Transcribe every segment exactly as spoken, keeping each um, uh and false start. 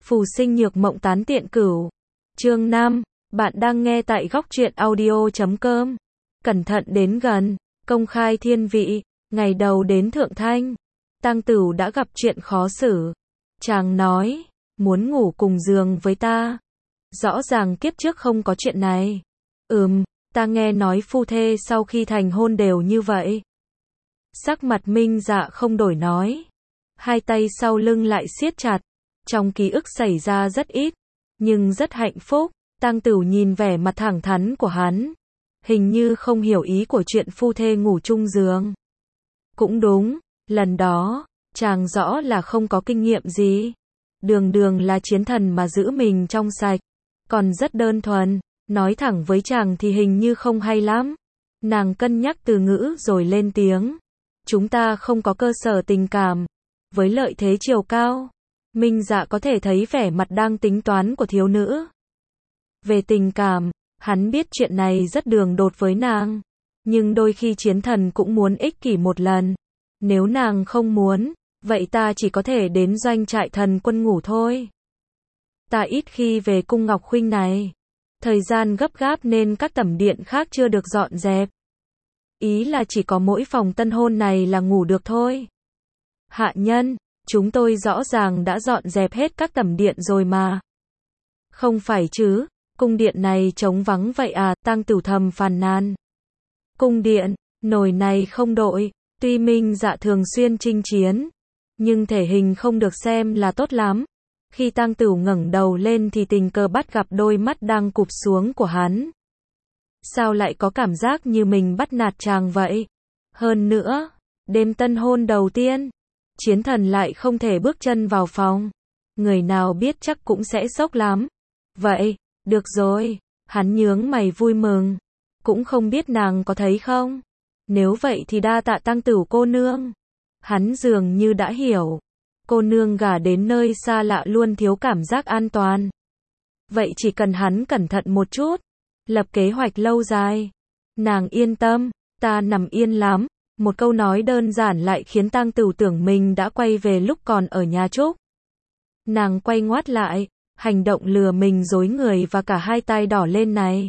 Phù sinh nhược mộng tán tiện cửu. Chương năm. Bạn đang nghe tại góc truyện audio chấm com. Cẩn thận đến gần. Công khai thiên vị. Ngày đầu đến Thượng Thanh, Tang Tửu đã gặp chuyện khó xử. Chàng nói, muốn ngủ cùng giường với ta. Rõ ràng kiếp trước không có chuyện này. Ừm, ta nghe nói phu thê sau khi thành hôn đều như vậy. Sắc mặt Minh Dạ không đổi nói. Hai tay sau lưng lại siết chặt. Trong ký ức xảy ra rất ít, nhưng rất hạnh phúc. Tang Tửu nhìn vẻ mặt thẳng thắn của hắn, hình như không hiểu ý của chuyện phu thê ngủ chung giường. Cũng đúng, lần đó, chàng rõ là không có kinh nghiệm gì. Đường đường là chiến thần mà giữ mình trong sạch, còn rất đơn thuần, nói thẳng với chàng thì hình như không hay lắm. Nàng cân nhắc từ ngữ rồi lên tiếng. Chúng ta không có cơ sở tình cảm, với lợi thế chiều cao. Minh Dạ có thể thấy vẻ mặt đang tính toán của thiếu nữ. Về tình cảm, hắn biết chuyện này rất đường đột với nàng. Nhưng đôi khi chiến thần cũng muốn ích kỷ một lần. Nếu nàng không muốn, vậy ta chỉ có thể đến doanh trại thần quân ngủ thôi. Ta ít khi về cung Ngọc Khuynh này. Thời gian gấp gáp nên các tẩm điện khác chưa được dọn dẹp. Ý là chỉ có mỗi phòng tân hôn này là ngủ được thôi. Hạ nhân, chúng tôi rõ ràng đã dọn dẹp hết các tẩm điện rồi mà. Không phải chứ, cung điện này trống vắng vậy à, Tang Tửu thầm phàn nàn. Cung điện, nồi này không đội, tuy Minh Dạ thường xuyên chinh chiến, nhưng thể hình không được xem là tốt lắm. Khi Tang Tửu ngẩng đầu lên thì tình cờ bắt gặp đôi mắt đang cụp xuống của hắn. Sao lại có cảm giác như mình bắt nạt chàng vậy? Hơn nữa, đêm tân hôn đầu tiên, chiến thần lại không thể bước chân vào phòng. Người nào biết chắc cũng sẽ sốc lắm. Vậy, được rồi, hắn nhướng mày vui mừng. Cũng không biết nàng có thấy không? Nếu vậy thì đa tạ Tang Tửu cô nương. Hắn dường như đã hiểu. Cô nương gả đến nơi xa lạ luôn thiếu cảm giác an toàn. Vậy chỉ cần hắn cẩn thận một chút, lập kế hoạch lâu dài. Nàng yên tâm, ta nằm yên lắm. Một câu nói đơn giản lại khiến Tang Tửu tưởng mình đã quay về lúc còn ở nhà Trúc. Nàng quay ngoắt lại, hành động lừa mình dối người và cả hai tay đỏ lên này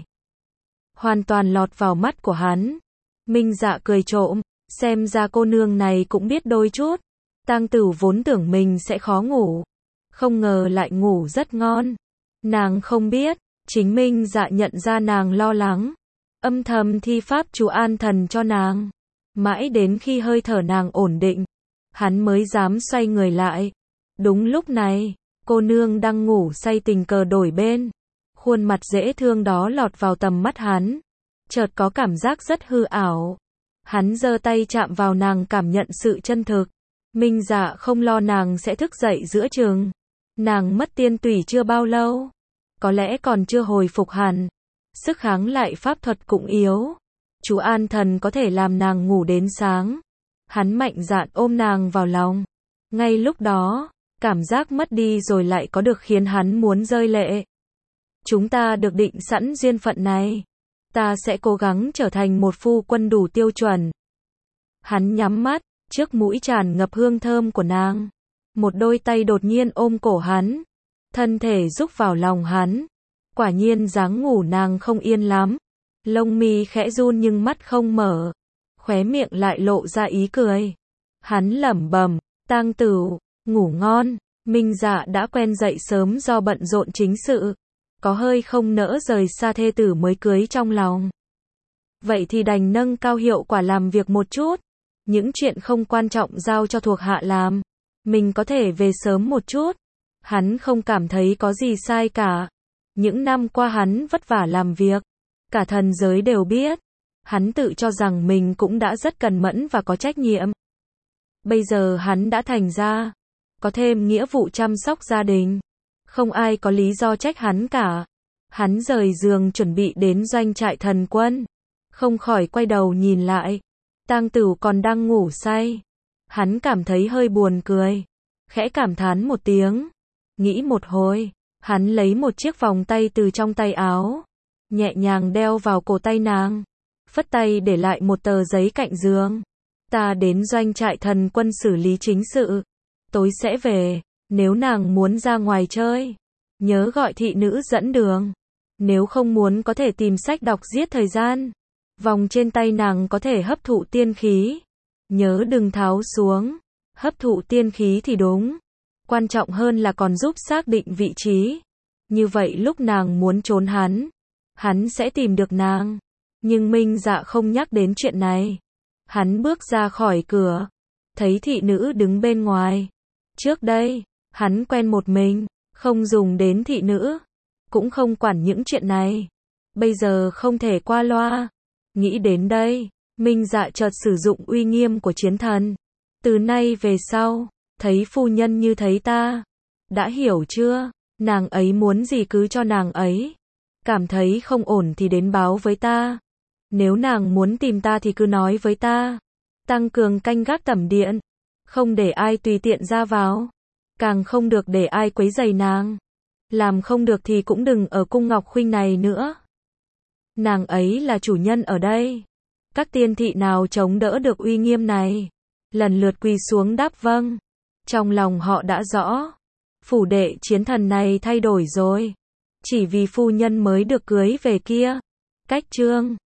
hoàn toàn lọt vào mắt của hắn. Minh Dạ cười trộm, xem ra cô nương này cũng biết đôi chút. Tang Tửu vốn tưởng mình sẽ khó ngủ, không ngờ lại ngủ rất ngon. Nàng không biết, chính Minh Dạ nhận ra nàng lo lắng, âm thầm thi pháp chú an thần cho nàng. Mãi đến khi hơi thở nàng ổn định, hắn mới dám xoay người lại. Đúng lúc này, cô nương đang ngủ say tình cờ đổi bên. Khuôn mặt dễ thương đó lọt vào tầm mắt hắn. Chợt có cảm giác rất hư ảo. Hắn giơ tay chạm vào nàng cảm nhận sự chân thực. Minh Dạ không lo nàng sẽ thức dậy giữa chừng. Nàng mất tiên tủy chưa bao lâu. Có lẽ còn chưa hồi phục hẳn. Sức kháng lại pháp thuật cũng yếu. Chú an thần có thể làm nàng ngủ đến sáng. Hắn mạnh dạn ôm nàng vào lòng. Ngay lúc đó, cảm giác mất đi rồi lại có được khiến hắn muốn rơi lệ. Chúng ta được định sẵn duyên phận này. Ta sẽ cố gắng trở thành một phu quân đủ tiêu chuẩn. Hắn nhắm mắt, trước mũi tràn ngập hương thơm của nàng. Một đôi tay đột nhiên ôm cổ hắn. Thân thể rúc vào lòng hắn. Quả nhiên dáng ngủ nàng không yên lắm. Lông mi khẽ run nhưng mắt không mở. Khóe miệng lại lộ ra ý cười. Hắn lẩm bẩm, Tang Tửu, ngủ ngon. Minh Dạ đã quen dậy sớm do bận rộn chính sự. Có hơi không nỡ rời xa thê tử mới cưới trong lòng. Vậy thì đành nâng cao hiệu quả làm việc một chút. Những chuyện không quan trọng giao cho thuộc hạ làm. Mình có thể về sớm một chút. Hắn không cảm thấy có gì sai cả. Những năm qua hắn vất vả làm việc. Cả thần giới đều biết. Hắn tự cho rằng mình cũng đã rất cần mẫn và có trách nhiệm. Bây giờ hắn đã thành ra. Có thêm nghĩa vụ chăm sóc gia đình. Không ai có lý do trách hắn cả. Hắn rời giường chuẩn bị đến doanh trại thần quân. Không khỏi quay đầu nhìn lại. Tang Tửu còn đang ngủ say. Hắn cảm thấy hơi buồn cười. Khẽ cảm thán một tiếng. Nghĩ một hồi. Hắn lấy một chiếc vòng tay từ trong tay áo. Nhẹ nhàng đeo vào cổ tay nàng. Phất tay để lại một tờ giấy cạnh giường. Ta đến doanh trại thần quân xử lý chính sự. Tối sẽ về. Nếu nàng muốn ra ngoài chơi, nhớ gọi thị nữ dẫn đường. Nếu không muốn có thể tìm sách đọc giết thời gian. Vòng trên tay nàng có thể hấp thụ tiên khí. Nhớ đừng tháo xuống. Hấp thụ tiên khí thì đúng. Quan trọng hơn là còn giúp xác định vị trí. Như vậy lúc nàng muốn trốn hắn, hắn sẽ tìm được nàng. Nhưng Minh Dạ không nhắc đến chuyện này. Hắn bước ra khỏi cửa, thấy thị nữ đứng bên ngoài. Trước đây, hắn quen một mình, không dùng đến thị nữ, cũng không quản những chuyện này. Bây giờ không thể qua loa. Nghĩ đến đây, Minh Dạ chợt sử dụng uy nghiêm của chiến thần. Từ nay về sau, thấy phu nhân như thấy ta. Đã hiểu chưa? Nàng ấy muốn gì cứ cho nàng ấy. Cảm thấy không ổn thì đến báo với ta. Nếu nàng muốn tìm ta thì cứ nói với ta. Tăng cường canh gác tẩm điện. Không để ai tùy tiện ra vào. Càng không được để ai quấy rầy nàng. Làm không được thì cũng đừng ở cung Ngọc Khuynh này nữa. Nàng ấy là chủ nhân ở đây. Các tiên thị nào chống đỡ được uy nghiêm này. Lần lượt quỳ xuống đáp vâng. Trong lòng họ đã rõ. Phủ đệ chiến thần này thay đổi rồi. Chỉ vì phu nhân mới được cưới về kia. Cách chương